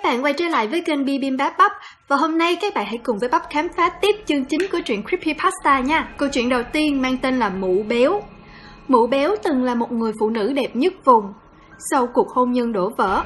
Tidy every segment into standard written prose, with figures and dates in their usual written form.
bạn quay trở lại với kênh Bibimbap Bắp. Và hôm nay các bạn hãy cùng với Bắp khám phá tiếp chương chính của truyện Creepypasta nha. Câu chuyện đầu tiên mang tên là Mụ Béo. Mụ Béo từng là một người phụ nữ đẹp nhất vùng. Sau cuộc hôn nhân đổ vỡ,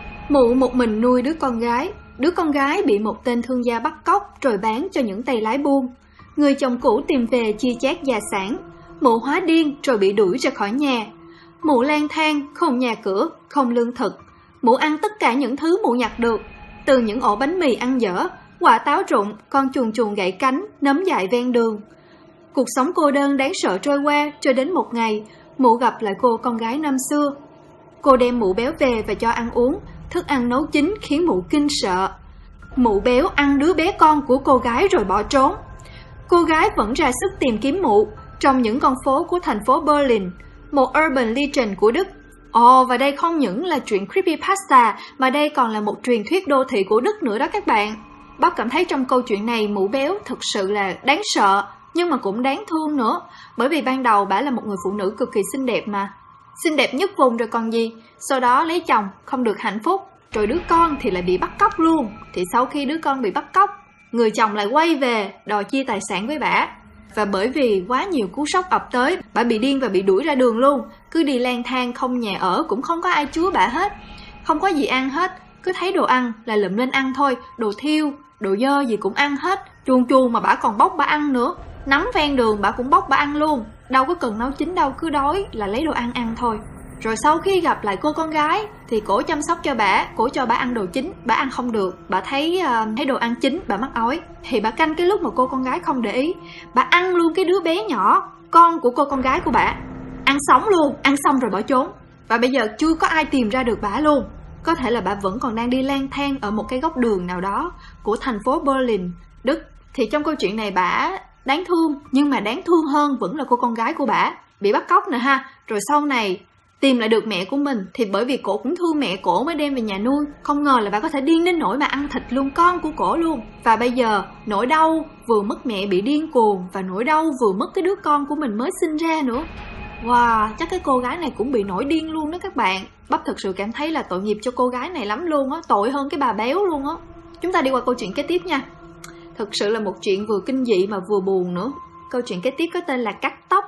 mụ một mình nuôi đứa con gái. Đứa con gái bị một tên thương gia bắt cóc rồi bán cho những tay lái buôn. Người chồng cũ tìm về chia chác gia sản. Mụ hóa điên rồi bị đuổi ra khỏi nhà. Mụ lang thang, không nhà cửa, không lương thực. Mụ ăn tất cả những thứ mụ nhặt được, từ những ổ bánh mì ăn dở, quả táo rụng, con chuồn chuồn gãy cánh, nấm dại ven đường. Cuộc sống cô đơn đáng sợ trôi qua, cho đến một ngày, mụ gặp lại cô con gái năm xưa. Cô đem Mụ Béo về và cho ăn uống, thức ăn nấu chín khiến mụ kinh sợ. Mụ Béo ăn đứa bé con của cô gái rồi bỏ trốn. Cô gái vẫn ra sức tìm kiếm mụ trong những con phố của thành phố Berlin, một urban legend của Đức. Và đây không những là chuyện Creepypasta mà đây còn là một truyền thuyết đô thị của Đức nữa đó các bạn. Bác cảm thấy trong câu chuyện này Mụ Béo thực sự là đáng sợ, nhưng mà cũng đáng thương nữa. Bởi vì ban đầu bả là một người phụ nữ cực kỳ xinh đẹp mà. Xinh đẹp nhất vùng rồi còn gì. Sau đó lấy chồng, không được hạnh phúc. Rồi đứa con thì lại bị bắt cóc luôn. Thì sau khi đứa con bị bắt cóc, người chồng lại quay về đòi chia tài sản với bả. Và bởi vì quá nhiều cú sốc ập tới, bả bị điên và bị đuổi ra đường luôn. Cứ đi lang thang không nhà ở, cũng không có ai chúa bả hết. Không có gì ăn hết, cứ thấy đồ ăn là lụm lên ăn thôi. Đồ thiêu, đồ dơ gì cũng ăn hết. Chuồn chuồn mà bả còn bóc bả ăn nữa. Nấm ven đường bả cũng bóc bả ăn luôn. Đâu có cần nấu chín đâu, cứ đói là lấy đồ ăn ăn thôi. Rồi sau khi gặp lại cô con gái thì cổ chăm sóc cho bả, cổ cho bả ăn đồ chín, bả ăn không được. Bả thấy đồ ăn chín, bả mắc ói. Thì bả canh cái lúc mà cô con gái không để ý, bả ăn luôn cái đứa bé nhỏ, con của cô con gái của bả. Ăn sống luôn, ăn xong rồi bỏ trốn. Và bây giờ chưa có ai tìm ra được bả luôn. Có thể là bả vẫn còn đang đi lang thang ở một cái góc đường nào đó của thành phố Berlin, Đức. Thì trong câu chuyện này bả đáng thương, nhưng mà đáng thương hơn vẫn là cô con gái của bả bị bắt cóc nè ha. Rồi sau này tìm lại được mẹ của mình, thì bởi vì cổ cũng thương mẹ cổ mới đem về nhà nuôi. Không ngờ là bà có thể điên đến nỗi mà ăn thịt luôn con của cổ luôn. Và bây giờ nỗi đau vừa mất mẹ bị điên cuồng, và nỗi đau vừa mất cái đứa con của mình mới sinh ra nữa. Wow, chắc cái cô gái này cũng bị nổi điên luôn đó các bạn. Bắp thực sự cảm thấy là tội nghiệp cho cô gái này lắm luôn á. Tội hơn cái bà Béo luôn á. Chúng ta đi qua câu chuyện kế tiếp nha. Thực sự là một chuyện vừa kinh dị mà vừa buồn nữa. Câu chuyện kế tiếp có tên là Cắt Tóc.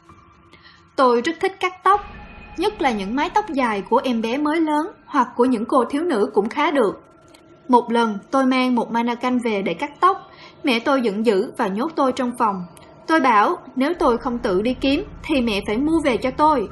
Tôi rất thích cắt tóc, nhất là những mái tóc dài của em bé mới lớn hoặc của những cô thiếu nữ cũng khá được. Một lần tôi mang một mannequin về để cắt tóc. Mẹ tôi giận dữ và nhốt tôi trong phòng. Tôi bảo nếu tôi không tự đi kiếm thì mẹ phải mua về cho tôi.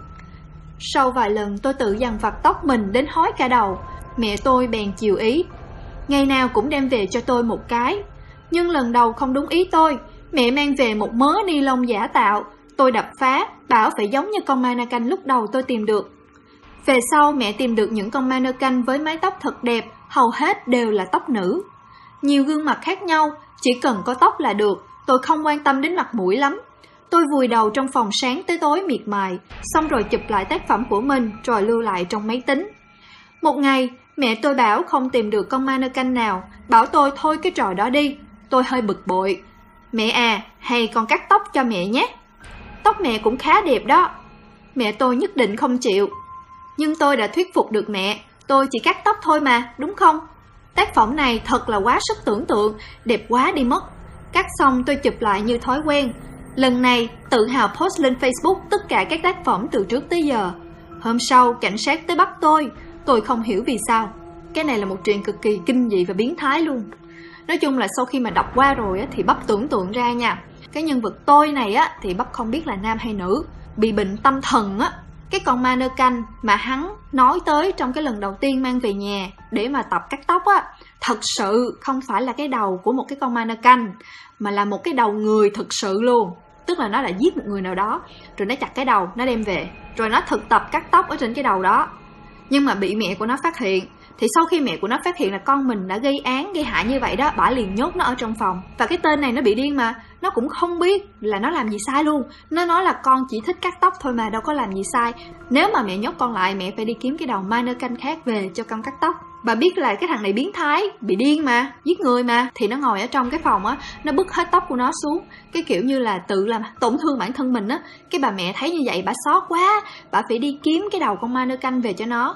Sau vài lần tôi tự dằn vặt tóc mình đến hói cả đầu, mẹ tôi bèn chiều ý. Ngày nào cũng đem về cho tôi một cái. Nhưng lần đầu không đúng ý tôi, mẹ mang về một mớ ni lông giả tạo. Tôi đập phá, bảo phải giống như con mannequin lúc đầu tôi tìm được. Về sau mẹ tìm được những con mannequin với mái tóc thật đẹp, hầu hết đều là tóc nữ. Nhiều gương mặt khác nhau, chỉ cần có tóc là được, tôi không quan tâm đến mặt mũi lắm. Tôi vùi đầu trong phòng sáng tới tối miệt mài, xong rồi chụp lại tác phẩm của mình rồi lưu lại trong máy tính. Một ngày, mẹ tôi bảo không tìm được con mannequin nào, bảo tôi thôi cái trò đó đi. Tôi hơi bực bội. Mẹ à, hay con cắt tóc cho mẹ nhé. Tóc mẹ cũng khá đẹp đó. Mẹ tôi nhất định không chịu. Nhưng tôi đã thuyết phục được mẹ. Tôi chỉ cắt tóc thôi mà, đúng không? Tác phẩm này thật là quá sức tưởng tượng, đẹp quá đi mất. Cắt xong tôi chụp lại như thói quen. Lần này tự hào post lên Facebook tất cả các tác phẩm từ trước tới giờ. Hôm sau cảnh sát tới bắt tôi không hiểu vì sao. Cái này là một chuyện cực kỳ kinh dị và biến thái luôn. Nói chung là sau khi mà đọc qua rồi á, thì Bắp tưởng tượng ra nha, cái nhân vật tôi này á, thì Bắp không biết là nam hay nữ, bị bệnh tâm thần á. Cái con mannequin mà hắn nói tới trong cái lần đầu tiên mang về nhà để mà tập cắt tóc á, thật sự không phải là cái đầu của một cái con mannequin, mà là một cái đầu người thực sự luôn. Tức là nó đã giết một người nào đó, rồi nó chặt cái đầu, nó đem về, rồi nó thực tập cắt tóc ở trên cái đầu đó. Nhưng mà bị mẹ của nó phát hiện. Thì sau khi mẹ của nó phát hiện là con mình đã gây án, gây hại như vậy đó, bả liền nhốt nó ở trong phòng. Và cái tên này nó bị điên mà, nó cũng không biết là nó làm gì sai luôn. Nó nói là con chỉ thích cắt tóc thôi mà, đâu có làm gì sai. Nếu mà mẹ nhốt con lại, mẹ phải đi kiếm cái đầu mannequin khác về cho con cắt tóc. Bà biết là cái thằng này biến thái, bị điên mà, giết người mà. Thì nó ngồi ở trong cái phòng á, nó bứt hết tóc của nó xuống, cái kiểu như là tự làm tổn thương bản thân mình á. Cái bà mẹ thấy như vậy, bà xót quá, bà phải đi kiếm cái đầu con mannequin về cho nó.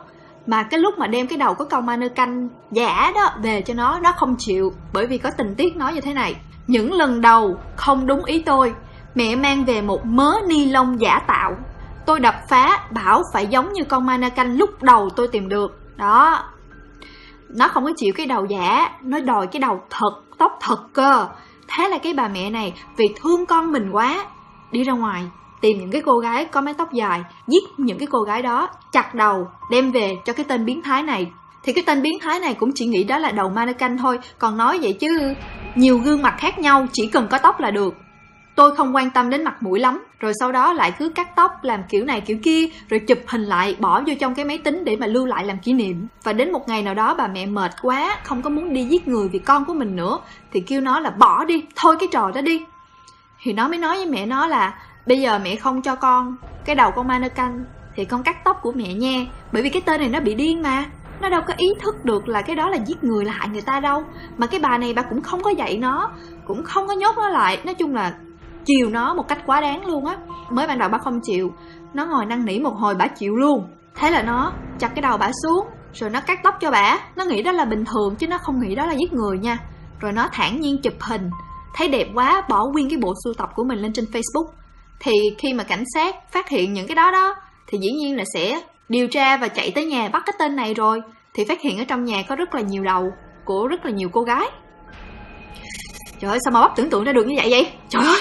Mà cái lúc mà đem cái đầu của con mannequin giả đó về cho nó không chịu, bởi vì có tình tiết nói như thế này: những lần đầu không đúng ý tôi, mẹ mang về một mớ ni lông giả tạo. Tôi đập phá, bảo phải giống như con mannequin lúc đầu tôi tìm được. Đó, nó không có chịu cái đầu giả, nó đòi cái đầu thật, tóc thật cơ. Thế là cái bà mẹ này vì thương con mình quá, đi ra ngoài tìm những cái cô gái có mái tóc dài, giết những cái cô gái đó, chặt đầu, đem về cho cái tên biến thái này. Thì cái tên biến thái này cũng chỉ nghĩ đó là đầu mannequin thôi, còn nói vậy chứ nhiều gương mặt khác nhau, chỉ cần có tóc là được. Tôi không quan tâm đến mặt mũi lắm. Rồi sau đó lại cứ cắt tóc, làm kiểu này kiểu kia, rồi chụp hình lại, bỏ vô trong cái máy tính để mà lưu lại làm kỷ niệm. Và đến một ngày nào đó bà mẹ mệt quá, không có muốn đi giết người vì con của mình nữa, thì kêu nó là bỏ đi, thôi cái trò đó đi. Thì nó mới nói với mẹ nó là bây giờ mẹ không cho con cái đầu con mannequin thì con cắt tóc của mẹ nha. Bởi vì cái tên này nó bị điên mà, nó đâu có ý thức được là cái đó là giết người, là hại người ta đâu. Mà cái bà này bà cũng không có dạy nó, cũng không có nhốt nó lại. Nói chung là chiều nó một cách quá đáng luôn á. Mới ban đầu bà không chịu, nó ngồi năn nỉ một hồi bà chịu luôn. Thế là nó chặt cái đầu bà xuống, rồi nó cắt tóc cho bà. Nó nghĩ đó là bình thường chứ nó không nghĩ đó là giết người nha. Rồi nó thản nhiên chụp hình, thấy đẹp quá bỏ nguyên cái bộ sưu tập của mình lên trên Facebook. Thì khi mà cảnh sát phát hiện những cái đó thì dĩ nhiên là sẽ điều tra và chạy tới nhà bắt cái tên này rồi. Thì phát hiện ở trong nhà có rất là nhiều đầu của rất là nhiều cô gái. Trời ơi, sao mà bắp tưởng tượng ra được như vậy? Trời ơi,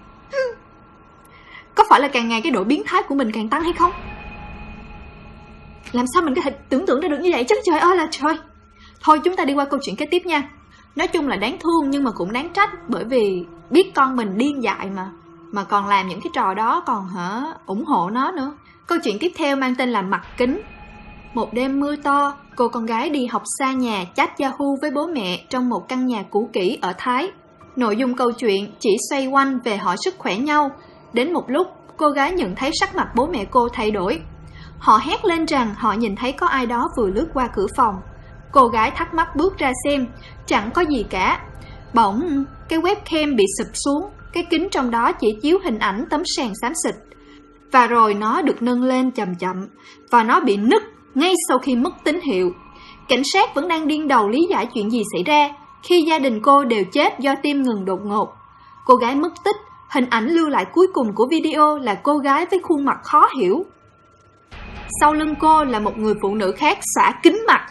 có phải là càng ngày cái độ biến thái của mình càng tăng hay không? Làm sao mình có thể tưởng tượng ra được như vậy chứ? Trời ơi là trời. Thôi chúng ta đi qua câu chuyện kế tiếp nha. Nói chung là đáng thương nhưng mà cũng đáng trách, bởi vì biết con mình điên dại mà còn làm những cái trò đó, còn ủng hộ nó nữa. Câu chuyện tiếp theo mang tên là Mặt Kính. Một đêm mưa to, cô con gái đi học xa nhà chat Yahoo với bố mẹ trong một căn nhà cũ kỹ ở Thái. Nội dung câu chuyện chỉ xoay quanh về hỏi sức khỏe nhau. Đến một lúc, cô gái nhận thấy sắc mặt bố mẹ cô thay đổi. Họ hét lên rằng họ nhìn thấy có ai đó vừa lướt qua cửa phòng. Cô gái thắc mắc bước ra xem, chẳng có gì cả. Bỗng, cái webcam bị sụp xuống, cái kính trong đó chỉ chiếu hình ảnh tấm sàn xám xịt. Và rồi nó được nâng lên chậm chậm, và nó bị nứt ngay sau khi mất tín hiệu. Cảnh sát vẫn đang điên đầu lý giải chuyện gì xảy ra, khi gia đình cô đều chết do tim ngừng đột ngột. Cô gái mất tích, hình ảnh lưu lại cuối cùng của video là cô gái với khuôn mặt khó hiểu. Sau lưng cô là một người phụ nữ khác xõa kính mặt.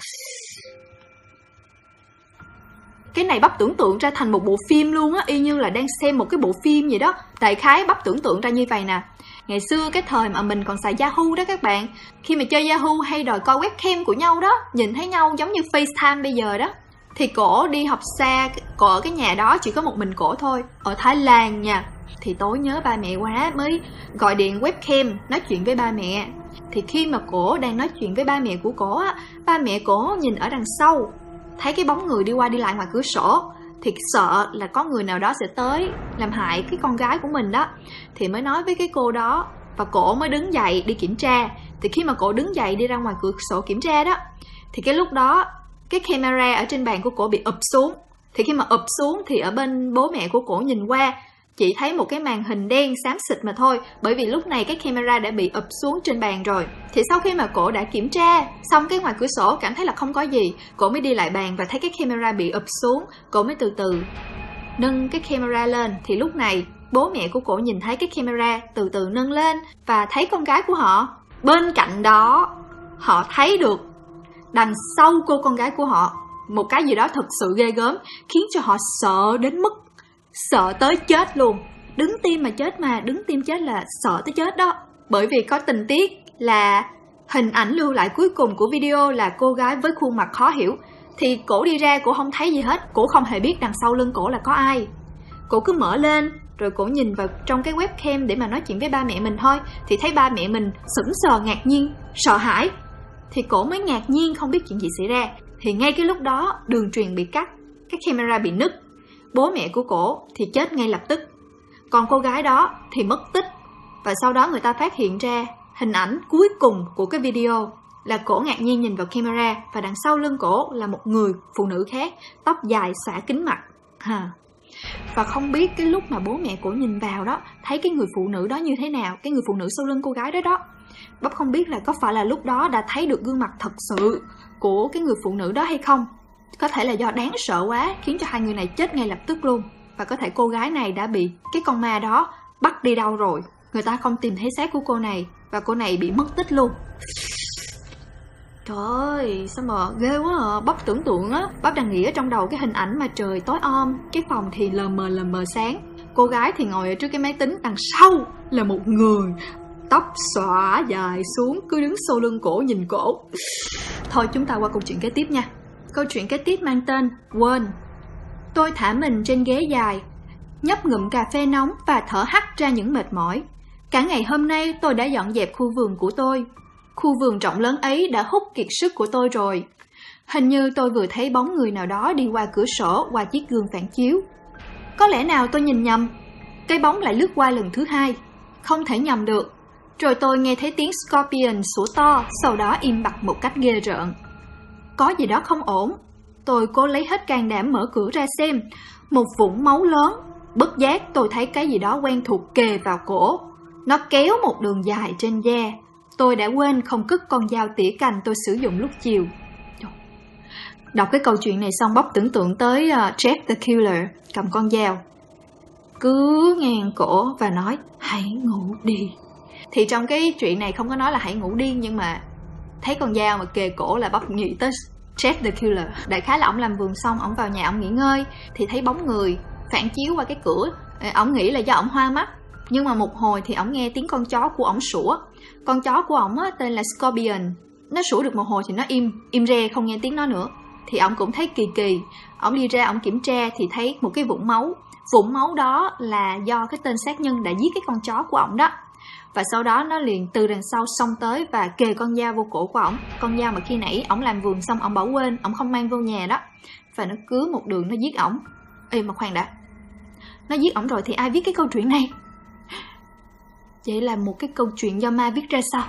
Cái này bắp tưởng tượng ra thành một bộ phim luôn á, y như là đang xem một cái bộ phim vậy đó. Đại khái bắp tưởng tượng ra như vậy nè. Ngày xưa cái thời mà mình còn xài Yahoo đó các bạn, khi mà chơi Yahoo hay đòi coi webcam của nhau đó, nhìn thấy nhau giống như FaceTime bây giờ đó. Thì cổ đi học xa, cổ ở cái nhà đó chỉ có một mình cổ thôi, ở Thái Lan nha. Thì tối nhớ ba mẹ quá mới gọi điện webcam nói chuyện với ba mẹ. Thì khi mà cổ đang nói chuyện với ba mẹ của cổ á, ba mẹ cổ nhìn ở đằng sau, thấy cái bóng người đi qua đi lại ngoài cửa sổ, thì sợ là có người nào đó sẽ tới làm hại cái con gái của mình đó. Thì mới nói với cái cô đó, và cổ mới đứng dậy đi kiểm tra. Thì khi mà cổ đứng dậy đi ra ngoài cửa sổ kiểm tra đó, thì cái lúc đó cái camera ở trên bàn của cổ bị ụp xuống. Thì khi mà ụp xuống thì ở bên bố mẹ của cổ nhìn qua, chỉ thấy một cái màn hình đen xám xịt mà thôi. Bởi vì lúc này cái camera đã bị ụp xuống trên bàn rồi. Thì sau khi mà cổ đã kiểm tra xong cái ngoài cửa sổ cảm thấy là không có gì, cổ mới đi lại bàn và thấy cái camera bị ụp xuống. Cổ mới từ từ nâng cái camera lên. Thì lúc này bố mẹ của cổ nhìn thấy cái camera từ từ nâng lên và thấy con gái của họ. Bên cạnh đó họ thấy được đằng sau cô con gái của họ một cái gì đó thật sự ghê gớm, khiến cho họ sợ đến mức sợ tới chết luôn. Đứng tim mà chết mà, đứng tim chết là sợ tới chết đó. Bởi vì có tình tiết là hình ảnh lưu lại cuối cùng của video là cô gái với khuôn mặt khó hiểu. Thì cổ đi ra, cổ không thấy gì hết, cổ không hề biết đằng sau lưng cổ là có ai. Cổ cứ mở lên, rồi cổ nhìn vào trong cái webcam để mà nói chuyện với ba mẹ mình thôi. Thì thấy ba mẹ mình sững sờ, ngạc nhiên, sợ hãi. Thì cổ mới ngạc nhiên không biết chuyện gì xảy ra. Thì ngay cái lúc đó đường truyền bị cắt, cái camera bị nứt. Bố mẹ của cổ thì chết ngay lập tức, còn cô gái đó thì mất tích. Và sau đó người ta phát hiện ra hình ảnh cuối cùng của cái video là cổ ngạc nhiên nhìn vào camera, và đằng sau lưng cổ là một người phụ nữ khác, tóc dài xõa kính mặt. Và không biết cái lúc mà bố mẹ cổ nhìn vào đó, thấy cái người phụ nữ đó như thế nào, cái người phụ nữ sau lưng cô gái đó đó. Bắp không biết là có phải là lúc đó đã thấy được gương mặt thật sự của cái người phụ nữ đó hay không. Có thể là do đáng sợ quá khiến cho hai người này chết ngay lập tức luôn. Và có thể cô gái này đã bị cái con ma đó bắt đi đâu rồi, người ta không tìm thấy xác của cô này, và cô này bị mất tích luôn. Trời ơi, sao mà ghê quá à. Bắp tưởng tượng á, Bắp đang nghĩ ở trong đầu cái hình ảnh mà trời tối om, cái phòng thì lờ mờ sáng, cô gái thì ngồi ở trước cái máy tính, đằng sau là một người tóc xõa dài xuống, cứ đứng sau lưng cổ nhìn cổ. Thôi chúng ta qua câu chuyện kế tiếp nha. Câu chuyện kế tiếp mang tên Quên. Tôi thả mình trên ghế dài, nhấp ngụm cà phê nóng và thở hắt ra những mệt mỏi. Cả ngày hôm nay tôi đã dọn dẹp khu vườn của tôi. Khu vườn rộng lớn ấy đã hút kiệt sức của tôi rồi. Hình như tôi vừa thấy bóng người nào đó đi qua cửa sổ, qua chiếc gương phản chiếu. Có lẽ nào tôi nhìn nhầm? Cái bóng lại lướt qua lần thứ hai. Không thể nhầm được. Rồi tôi nghe thấy tiếng Scorpion sủa to, sau đó im bặt một cách ghê rợn. Có gì đó không ổn. Tôi cố lấy hết can đảm mở cửa ra xem. Một vũng máu lớn. Bất giác tôi thấy cái gì đó quen thuộc kề vào cổ. Nó kéo một đường dài trên da. Tôi đã quên không cất con dao tỉa cành tôi sử dụng lúc chiều. Đọc cái câu chuyện này xong, Bắp tưởng tượng tới Jeff the Killer cầm con dao, cứ ngang cổ và nói hãy ngủ đi. Thì trong cái chuyện này không có nói là hãy ngủ đi, nhưng mà thấy con dao mà kề cổ là Bắp nghĩ tới Jeff the Killer. Đại khái là ổng làm vườn xong, ổng vào nhà ổng nghỉ ngơi thì thấy bóng người phản chiếu qua cái cửa. Ổng nghĩ là do ổng hoa mắt, nhưng mà một hồi thì ổng nghe tiếng con chó của ổng sủa. Con chó của ổng tên là Scorpion. Nó sủa được một hồi thì nó im re, không nghe tiếng nó nữa. Thì ổng cũng thấy kỳ kỳ. Ổng đi ra, ổng kiểm tra thì thấy một cái vũng máu. Vũng máu đó là do cái tên sát nhân đã giết cái con chó của ổng đó. Và sau đó nó liền từ đằng sau xông tới và kề con dao vô cổ của ổng. Con dao mà khi nãy ổng làm vườn xong ổng bỏ quên, ổng không mang vô nhà đó. Và nó cứ một đường nó giết ổng. Ê mà khoan đã, nó giết ổng rồi thì ai viết cái câu chuyện này? Vậy là một cái câu chuyện do ma viết ra sao?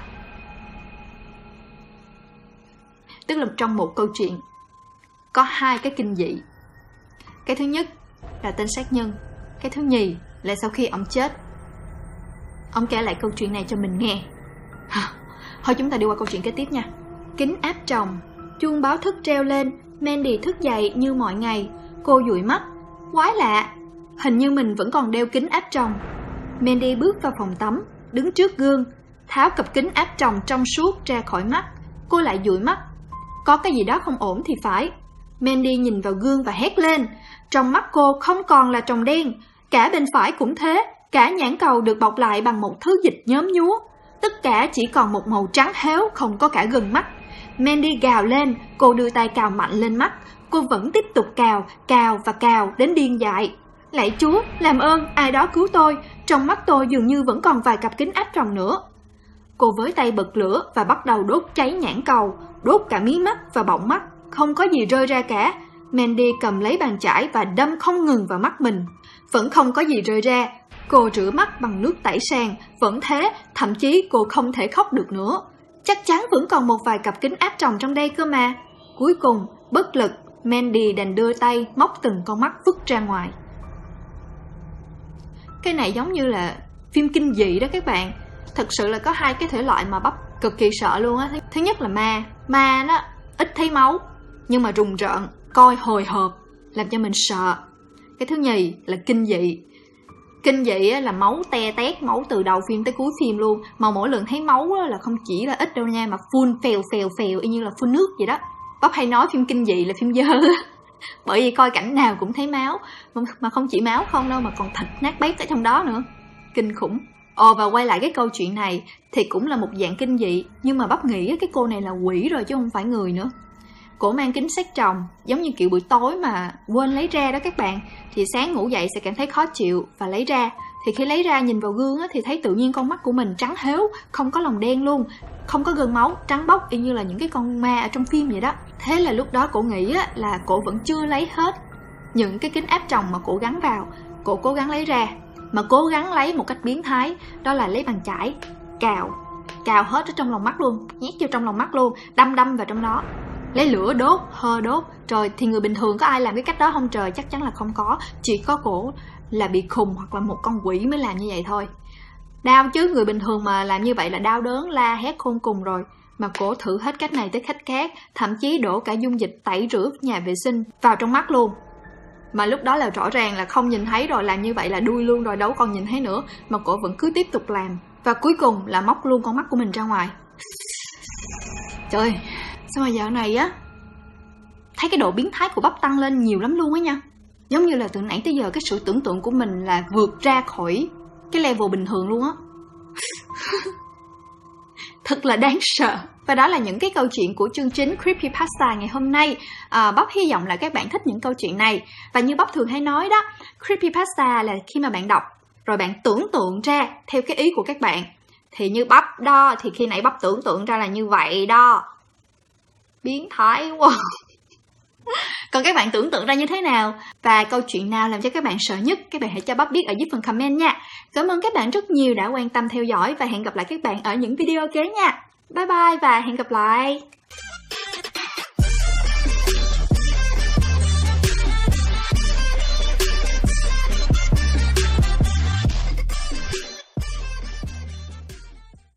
Tức là trong một câu chuyện có hai cái kinh dị. Cái thứ nhất là tên sát nhân. Cái thứ nhì là sau khi ổng chết, ổng kể lại câu chuyện này cho mình nghe. Thôi chúng ta đi qua câu chuyện kế tiếp nha. Kính áp tròng. Chuông báo thức treo lên. Mandy thức dậy như mọi ngày. Cô dụi mắt. Quái lạ, hình như mình vẫn còn đeo kính áp tròng. Mandy bước vào phòng tắm, đứng trước gương, tháo cặp kính áp tròng trong suốt ra khỏi mắt. Cô lại dụi mắt. Có cái gì đó không ổn thì phải. Mandy nhìn vào gương và hét lên. Trong mắt cô không còn là tròng đen, cả bên phải cũng thế. Cả nhãn cầu được bọc lại bằng một thứ dịch nhớm nhúa. Tất cả chỉ còn một màu trắng héo, không có cả gần mắt. Mandy gào lên. Cô đưa tay cào mạnh lên mắt. Cô vẫn tiếp tục cào và cào đến điên dại. Lạy Chúa, làm ơn, ai đó cứu tôi. Trong mắt tôi dường như vẫn còn vài cặp kính áp tròng nữa. Cô với tay bật lửa và bắt đầu đốt cháy nhãn cầu, đốt cả mí mắt và bọng mắt. Không có gì rơi ra cả. Mandy cầm lấy bàn chải và đâm không ngừng vào mắt mình. Vẫn không có gì rơi ra. Cô rửa mắt bằng nước tẩy sàn. Vẫn thế, thậm chí cô không thể khóc được nữa. Chắc chắn vẫn còn một vài cặp kính áp tròng trong đây cơ mà. Cuối cùng, bất lực, Mandy đành đưa tay móc từng con mắt vứt ra ngoài. Cái này giống như là phim kinh dị đó các bạn. Thật sự là có hai cái thể loại mà Bắp cực kỳ sợ luôn á. Thứ nhất là ma. Ma nó ít thấy máu, nhưng mà rùng rợn, coi hồi hộp, làm cho mình sợ. Cái thứ nhì là kinh dị. Kinh dị là máu te tét, máu từ đầu phim tới cuối phim luôn. Mà mỗi lần thấy máu là không chỉ là ít đâu nha, mà phun phèo y như là phun nước vậy đó. Bắp hay nói phim kinh dị là phim dơ. Bởi vì coi cảnh nào cũng thấy máu. Mà không chỉ máu không đâu, mà còn thịt nát bét ở trong đó nữa. Kinh khủng. Và quay lại cái câu chuyện này thì cũng là một dạng kinh dị. Nhưng mà Bắp nghĩ cái cô này là quỷ rồi chứ không phải người nữa. Cổ mang kính sát tròng, giống như kiểu buổi tối mà quên lấy ra đó các bạn. Thì sáng ngủ dậy sẽ cảm thấy khó chịu và lấy ra. Thì khi lấy ra nhìn vào gương thì thấy tự nhiên con mắt của mình trắng héo, không có lòng đen luôn, không có gân máu, trắng bóc y như là những cái con ma ở trong phim vậy đó. Thế là lúc đó cổ nghĩ là cổ vẫn chưa lấy hết những cái kính áp tròng mà cổ gắn vào. Cổ cố gắng lấy ra, mà cố gắng lấy một cách biến thái. Đó là lấy bàn chải, cào hết ở trong lòng mắt luôn, nhét vô trong lòng mắt luôn, đâm vào trong đó. lấy lửa đốt, hơ đốt. Trời, thì người bình thường có ai làm cái cách đó không trời? Chắc chắn là không có. Chỉ có cổ là bị khùng hoặc là một con quỷ mới làm như vậy thôi. Đau chứ, người bình thường mà làm như vậy là đau đớn la hét khôn cùng rồi. Mà cổ thử hết cách này tới cách khác, thậm chí đổ cả dung dịch tẩy rửa nhà vệ sinh vào trong mắt luôn. Mà lúc đó là rõ ràng là không nhìn thấy rồi, làm như vậy là đuôi luôn rồi, đâu còn nhìn thấy nữa. Mà cổ vẫn cứ tiếp tục làm. Và cuối cùng là móc luôn con mắt của mình ra ngoài. Trời, sao mà dạo này á, thấy cái độ biến thái của bắp tăng lên nhiều lắm luôn á nha. Giống như là từ nãy tới giờ cái sự tưởng tượng của mình là vượt ra khỏi cái level bình thường luôn á. Thật là đáng sợ. Và đó là những cái câu chuyện của chương chính Creepypasta ngày hôm nay. Bắp hy vọng là các bạn thích những câu chuyện này. Và như Bắp thường hay nói đó, Creepypasta là khi mà bạn đọc rồi bạn tưởng tượng ra theo cái ý của các bạn. Thì như Bắp đó, thì khi nãy Bắp tưởng tượng ra là như vậy đó. Biến thái quá. Còn các bạn tưởng tượng ra như thế nào? Và câu chuyện nào làm cho các bạn sợ nhất? Các bạn hãy cho Bắp biết ở dưới phần comment nha. Cảm ơn các bạn rất nhiều đã quan tâm theo dõi và hẹn gặp lại các bạn ở những video kế nha. Bye bye và hẹn gặp lại.